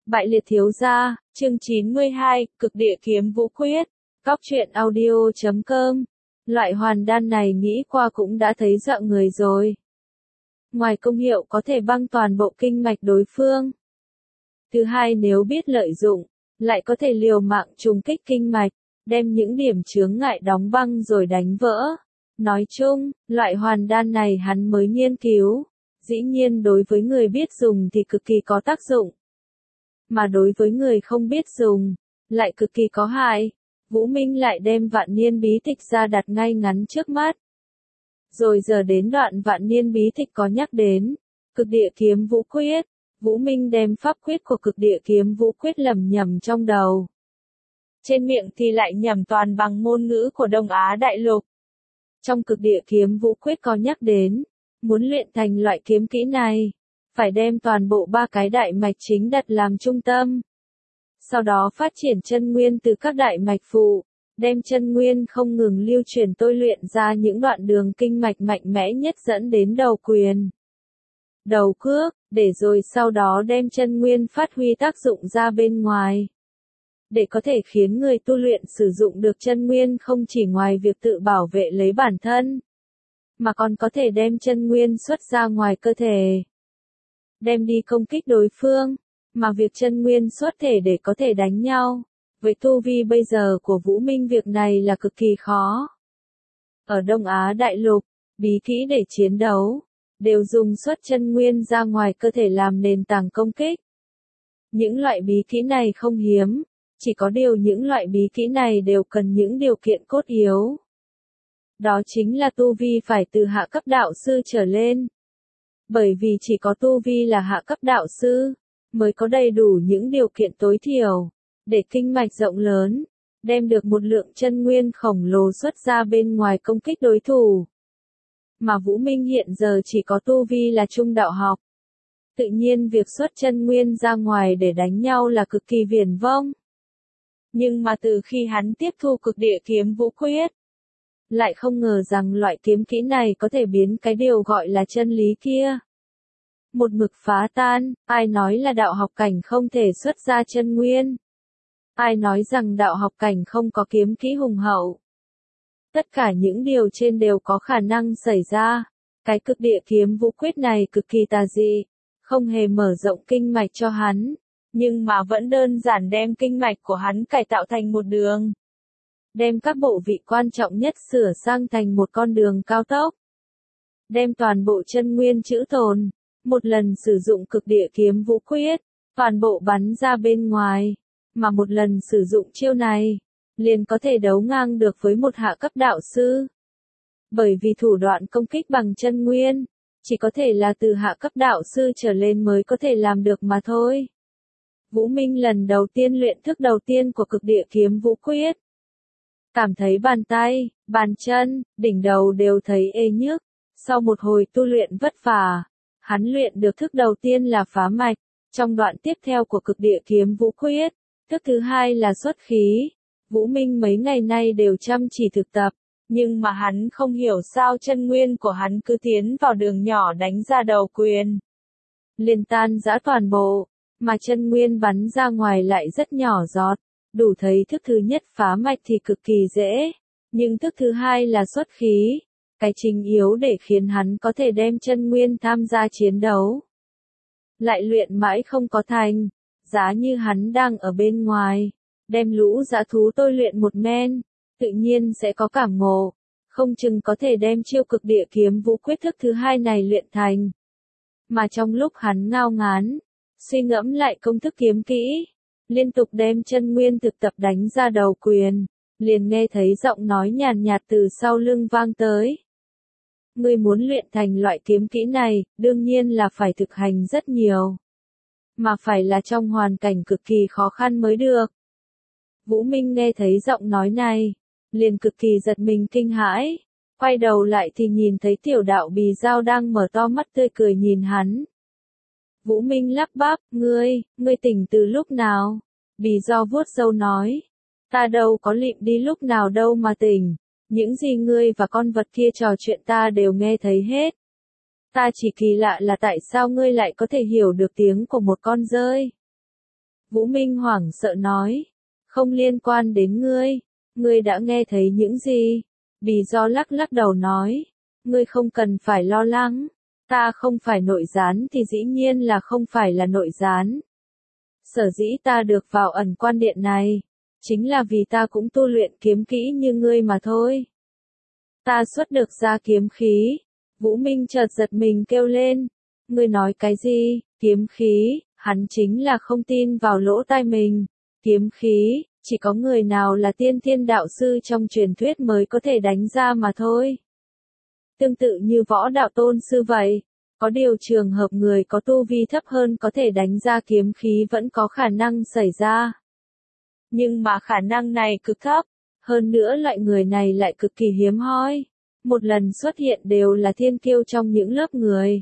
Bại liệt thiếu gia, chương 92, cực địa kiếm vũ quyết, Cóc truyện audio.com. Loại hoàn đan này nghĩ qua cũng đã thấy rợn người rồi. Ngoài công hiệu có thể băng toàn bộ kinh mạch đối phương. Thứ hai, nếu biết lợi dụng, lại có thể liều mạng trùng kích kinh mạch, đem những điểm chướng ngại đóng băng rồi đánh vỡ. Nói chung, loại hoàn đan này hắn mới nghiên cứu. Dĩ nhiên đối với người biết dùng thì cực kỳ có tác dụng. Mà đối với người không biết dùng, lại cực kỳ có hại. Vũ Minh lại đem vạn niên bí tịch ra đặt ngay ngắn trước mắt. Rồi giờ đến đoạn vạn niên bí tịch có nhắc đến cực địa kiếm vũ quyết. Vũ Minh đem pháp quyết của cực địa kiếm vũ quyết lẩm nhẩm trong đầu. Trên miệng thì lại nhẩm toàn bằng ngôn ngữ của Đông Á Đại Lục. Trong cực địa kiếm vũ quyết có nhắc đến, muốn luyện thành loại kiếm kỹ này, phải đem toàn bộ ba cái đại mạch chính đặt làm trung tâm. Sau đó phát triển chân nguyên từ các đại mạch phụ, đem chân nguyên không ngừng lưu truyền tôi luyện ra những đoạn đường kinh mạch mạnh mẽ nhất dẫn đến đầu quyền, đầu cước, để rồi sau đó đem chân nguyên phát huy tác dụng ra bên ngoài. Để có thể khiến người tu luyện sử dụng được chân nguyên không chỉ ngoài việc tự bảo vệ lấy bản thân, mà còn có thể đem chân nguyên xuất ra ngoài cơ thể, đem đi công kích đối phương, mà việc chân nguyên xuất thể để có thể đánh nhau. Với tu vi bây giờ của Vũ Minh việc này là cực kỳ khó. Ở Đông Á Đại Lục, bí kỹ để chiến đấu, đều dùng xuất chân nguyên ra ngoài cơ thể làm nền tảng công kích. Những loại bí kỹ này không hiếm, chỉ có điều những loại bí kỹ này đều cần những điều kiện cốt yếu. Đó chính là tu vi phải từ hạ cấp đạo sư trở lên. Bởi vì chỉ có tu vi là hạ cấp đạo sư, mới có đầy đủ những điều kiện tối thiểu, để kinh mạch rộng lớn, đem được một lượng chân nguyên khổng lồ xuất ra bên ngoài công kích đối thủ. Mà Vũ Minh hiện giờ chỉ có tu vi là trung đạo học. Tự nhiên việc xuất chân nguyên ra ngoài để đánh nhau là cực kỳ viển vông. Nhưng mà từ khi hắn tiếp thu cực địa kiếm vũ quyết, lại không ngờ rằng loại kiếm kỹ này có thể biến cái điều gọi là chân lý kia một mực phá tan. Ai nói là đạo học cảnh không thể xuất ra chân nguyên? Ai nói rằng đạo học cảnh không có kiếm kỹ hùng hậu? Tất cả những điều trên đều có khả năng xảy ra. Cái cực địa kiếm vũ quyết này cực kỳ tà dị, không hề mở rộng kinh mạch cho hắn, nhưng mà vẫn đơn giản đem kinh mạch của hắn cải tạo thành một đường. Đem các bộ vị quan trọng nhất sửa sang thành một con đường cao tốc. Đem toàn bộ chân nguyên trữ tồn, một lần sử dụng cực địa kiếm vũ quyết, toàn bộ bắn ra bên ngoài, mà một lần sử dụng chiêu này, liền có thể đấu ngang được với một hạ cấp đạo sư. Bởi vì thủ đoạn công kích bằng chân nguyên, chỉ có thể là từ hạ cấp đạo sư trở lên mới có thể làm được mà thôi. Vũ Minh lần đầu tiên luyện thức đầu tiên của cực địa kiếm vũ quyết. Cảm thấy bàn tay, bàn chân, đỉnh đầu đều thấy ê nhức. Sau một hồi tu luyện vất vả, hắn luyện được thức đầu tiên là phá mạch. Trong đoạn tiếp theo của cực địa kiếm vũ quyết, thức thứ hai là xuất khí. Vũ Minh mấy ngày nay đều chăm chỉ thực tập, nhưng mà hắn không hiểu sao chân nguyên của hắn cứ tiến vào đường nhỏ đánh ra đầu quyền, liền tan rã toàn bộ, mà chân nguyên bắn ra ngoài lại rất nhỏ giọt. Đủ thấy thức thứ nhất phá mạch thì cực kỳ dễ, nhưng thức thứ hai là xuất khí, cái chính yếu để khiến hắn có thể đem chân nguyên tham gia chiến đấu. Lại luyện mãi không có thành, giá như hắn đang ở bên ngoài, đem lũ dã thú tôi luyện một men, tự nhiên sẽ có cảm ngộ, không chừng có thể đem chiêu cực địa kiếm vũ quyết thức thứ hai này luyện thành. Mà trong lúc hắn ngao ngán, suy ngẫm lại công thức kiếm kỹ, liên tục đem chân nguyên thực tập đánh ra đầu quyền, liền nghe thấy giọng nói nhàn nhạt từ sau lưng vang tới. Ngươi muốn luyện thành loại kiếm kỹ này, đương nhiên là phải thực hành rất nhiều, mà phải là trong hoàn cảnh cực kỳ khó khăn mới được. Vũ Minh nghe thấy giọng nói này, liền cực kỳ giật mình kinh hãi, quay đầu lại thì nhìn thấy tiểu đạo Bì Dao đang mở to mắt tươi cười nhìn hắn. Vũ Minh lắp bắp, ngươi tỉnh từ lúc nào? Bì Dao vuốt râu nói, ta đâu có lịm đi lúc nào đâu mà tỉnh, những gì ngươi và con vật kia trò chuyện ta đều nghe thấy hết. Ta chỉ kỳ lạ là tại sao ngươi lại có thể hiểu được tiếng của một con dơi. Vũ Minh hoảng sợ nói. Không liên quan đến ngươi. Ngươi đã nghe thấy những gì? Bì do lắc lắc đầu nói. Ngươi không cần phải lo lắng. Ta không phải nội gián thì dĩ nhiên là không phải là nội gián. Sở dĩ ta được vào ẩn quan điện này, chính là vì ta cũng tu luyện kiếm kỹ như ngươi mà thôi. Ta xuất được ra kiếm khí. Vũ Minh chợt giật mình kêu lên. Ngươi nói cái gì? Kiếm khí? Hắn chính là không tin vào lỗ tai mình. Kiếm khí, chỉ có người nào là tiên thiên đạo sư trong truyền thuyết mới có thể đánh ra mà thôi. Tương tự như võ đạo tôn sư vậy. Có điều trường hợp người có tu vi thấp hơn có thể đánh ra kiếm khí vẫn có khả năng xảy ra. Nhưng mà khả năng này cực thấp. Hơn nữa loại người này lại cực kỳ hiếm hoi. Một lần xuất hiện đều là thiên kiêu trong những lớp người.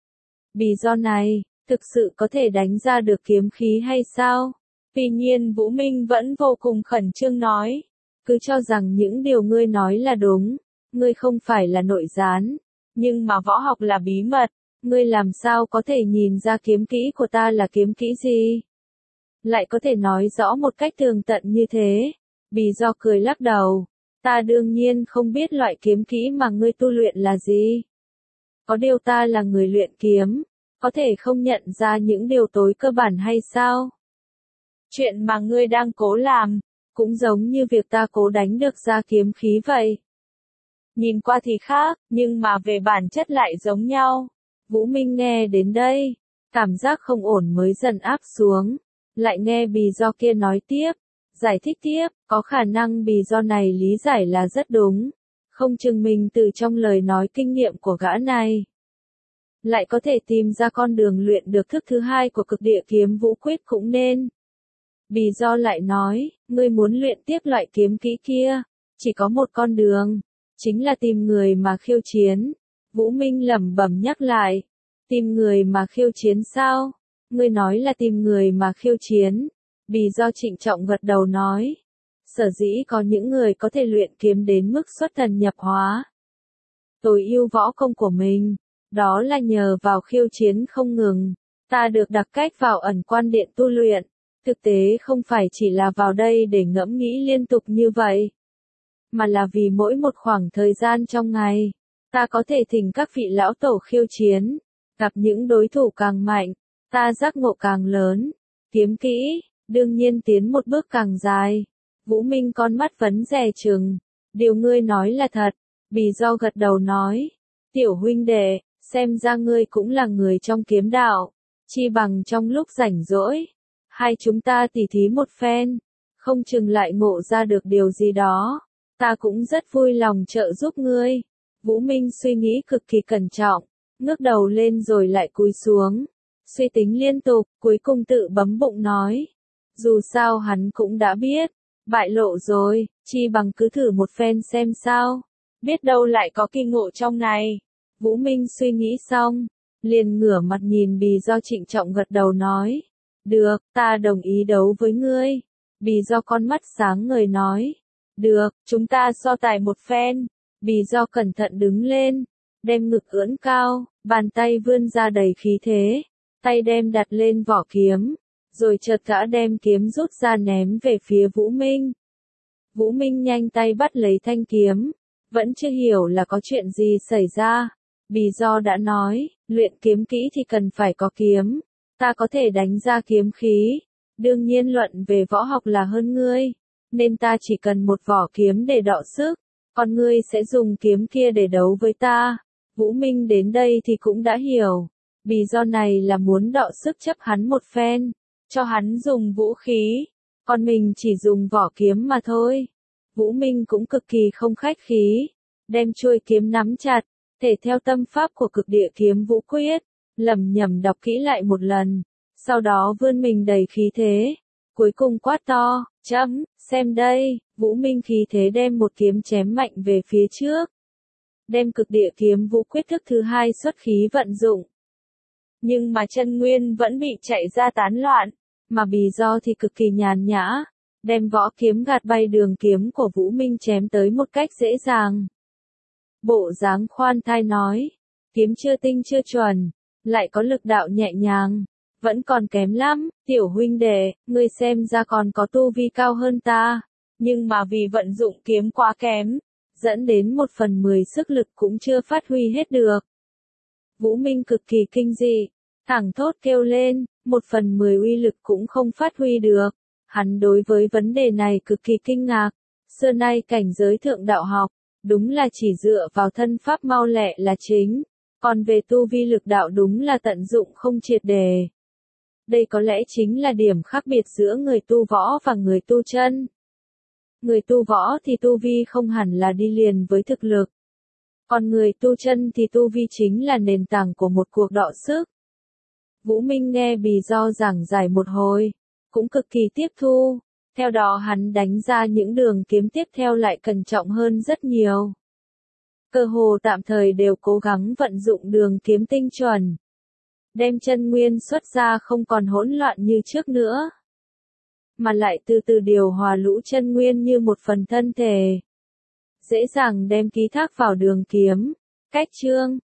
Vì do này, thực sự có thể đánh ra được kiếm khí hay sao? Tuy nhiên Vũ Minh vẫn vô cùng khẩn trương nói. Cứ cho rằng những điều ngươi nói là đúng. Ngươi không phải là nội gián. Nhưng mà võ học là bí mật. Ngươi làm sao có thể nhìn ra kiếm kỹ của ta là kiếm kỹ gì? Lại có thể nói rõ một cách tường tận như thế. Bì do cười lắc đầu. Ta đương nhiên không biết loại kiếm kỹ mà ngươi tu luyện là gì. Có điều ta là người luyện kiếm. Có thể không nhận ra những điều tối cơ bản hay sao? Chuyện mà ngươi đang cố làm, cũng giống như việc ta cố đánh được ra kiếm khí vậy. Nhìn qua thì khác, nhưng mà về bản chất lại giống nhau. Vũ Minh nghe đến đây, cảm giác không ổn mới dần áp xuống. Lại nghe bì do kia nói tiếp, giải thích tiếp, có khả năng bì do này lý giải là rất đúng. Không chừng mình từ trong lời nói kinh nghiệm của gã này, lại có thể tìm ra con đường luyện được thức thứ hai của cực địa kiếm vũ quyết cũng nên. Bì do lại nói, ngươi muốn luyện tiếp loại kiếm kỹ kia, chỉ có một con đường, chính là tìm người mà khiêu chiến. Vũ Minh lẩm bẩm nhắc lại, tìm người mà khiêu chiến sao? Ngươi nói là tìm người mà khiêu chiến. Bì do trịnh trọng gật đầu nói, sở dĩ có những người có thể luyện kiếm đến mức xuất thần nhập hóa, tối ưu võ công của mình, đó là nhờ vào khiêu chiến không ngừng. Ta được đặc cách vào ẩn quan điện tu luyện, thực tế không phải chỉ là vào đây để ngẫm nghĩ liên tục như vậy, mà là vì mỗi một khoảng thời gian trong ngày, ta có thể thỉnh các vị lão tổ khiêu chiến, gặp những đối thủ càng mạnh, ta giác ngộ càng lớn, kiếm kỹ, đương nhiên tiến một bước càng dài. Vũ Minh con mắt vấn dè chừng, điều ngươi nói là thật. Bì do gật đầu nói, tiểu huynh đệ, xem ra ngươi cũng là người trong kiếm đạo, chi bằng trong lúc rảnh rỗi, hai chúng ta tỉ thí một phen, không chừng lại ngộ ra được điều gì đó, ta cũng rất vui lòng trợ giúp ngươi. Vũ Minh suy nghĩ cực kỳ cẩn trọng, ngước đầu lên rồi lại cúi xuống, suy tính liên tục, cuối cùng tự bấm bụng nói, dù sao hắn cũng đã biết, bại lộ rồi, chi bằng cứ thử một phen xem sao. Biết đâu lại có kỳ ngộ trong này. Vũ Minh suy nghĩ xong, liền ngửa mặt nhìn bì do trịnh trọng gật đầu nói. Được, ta đồng ý đấu với ngươi. Bì do con mắt sáng ngời nói. Được, chúng ta so tài một phen. Bì do cẩn thận đứng lên, đem ngực ưỡn cao, bàn tay vươn ra đầy khí thế. Tay đem đặt lên vỏ kiếm, rồi chợt gã đem kiếm rút ra ném về phía Vũ Minh. Vũ Minh nhanh tay bắt lấy thanh kiếm. Vẫn chưa hiểu là có chuyện gì xảy ra. Bì do đã nói, luyện kiếm kỹ thì cần phải có kiếm. Ta có thể đánh ra kiếm khí. Đương nhiên luận về võ học là hơn ngươi. Nên ta chỉ cần một vỏ kiếm để đọ sức. Còn ngươi sẽ dùng kiếm kia để đấu với ta. Vũ Minh đến đây thì cũng đã hiểu. Bì do này là muốn đọ sức chấp hắn một phen. Cho hắn dùng vũ khí. Còn mình chỉ dùng vỏ kiếm mà thôi. Vũ Minh cũng cực kỳ không khách khí, đem chuôi kiếm nắm chặt, thể theo tâm pháp của cực địa kiếm vũ quyết, lẩm nhẩm đọc kỹ lại một lần, sau đó vươn mình đầy khí thế, cuối cùng quát to, chấm, xem đây, Vũ Minh khí thế đem một kiếm chém mạnh về phía trước, đem cực địa kiếm vũ quyết thức thứ hai xuất khí vận dụng. Nhưng mà chân nguyên vẫn bị chạy ra tán loạn, mà bì do thì cực kỳ nhàn nhã. Đem võ kiếm gạt bay đường kiếm của Vũ Minh chém tới một cách dễ dàng. Bộ dáng khoan thai nói, kiếm chưa tinh chưa chuẩn, lại có lực đạo nhẹ nhàng. Vẫn còn kém lắm, tiểu huynh đệ, ngươi xem ra còn có tu vi cao hơn ta. Nhưng mà vì vận dụng kiếm quá kém, dẫn đến 1/10 sức lực cũng chưa phát huy hết được. Vũ Minh cực kỳ kinh dị, thẳng thốt kêu lên, 1/10 uy lực cũng không phát huy được. Hắn đối với vấn đề này cực kỳ kinh ngạc. Xưa nay cảnh giới thượng đạo học, đúng là chỉ dựa vào thân pháp mau lẹ là chính. Còn về tu vi lực đạo đúng là tận dụng không triệt đề. Đây có lẽ chính là điểm khác biệt giữa người tu võ và người tu chân. Người tu võ thì tu vi không hẳn là đi liền với thực lực. Còn người tu chân thì tu vi chính là nền tảng của một cuộc đọ sức. Vũ Minh nghe Bì Do giảng giải một hồi, cũng cực kỳ tiếp thu. Theo đó hắn đánh ra những đường kiếm tiếp theo lại cẩn trọng hơn rất nhiều. Cơ hồ tạm thời đều cố gắng vận dụng đường kiếm tinh chuẩn. Đem chân nguyên xuất ra không còn hỗn loạn như trước nữa. Mà lại từ từ điều hòa lũ chân nguyên như một phần thân thể. Dễ dàng đem ký thác vào đường kiếm, cách chương.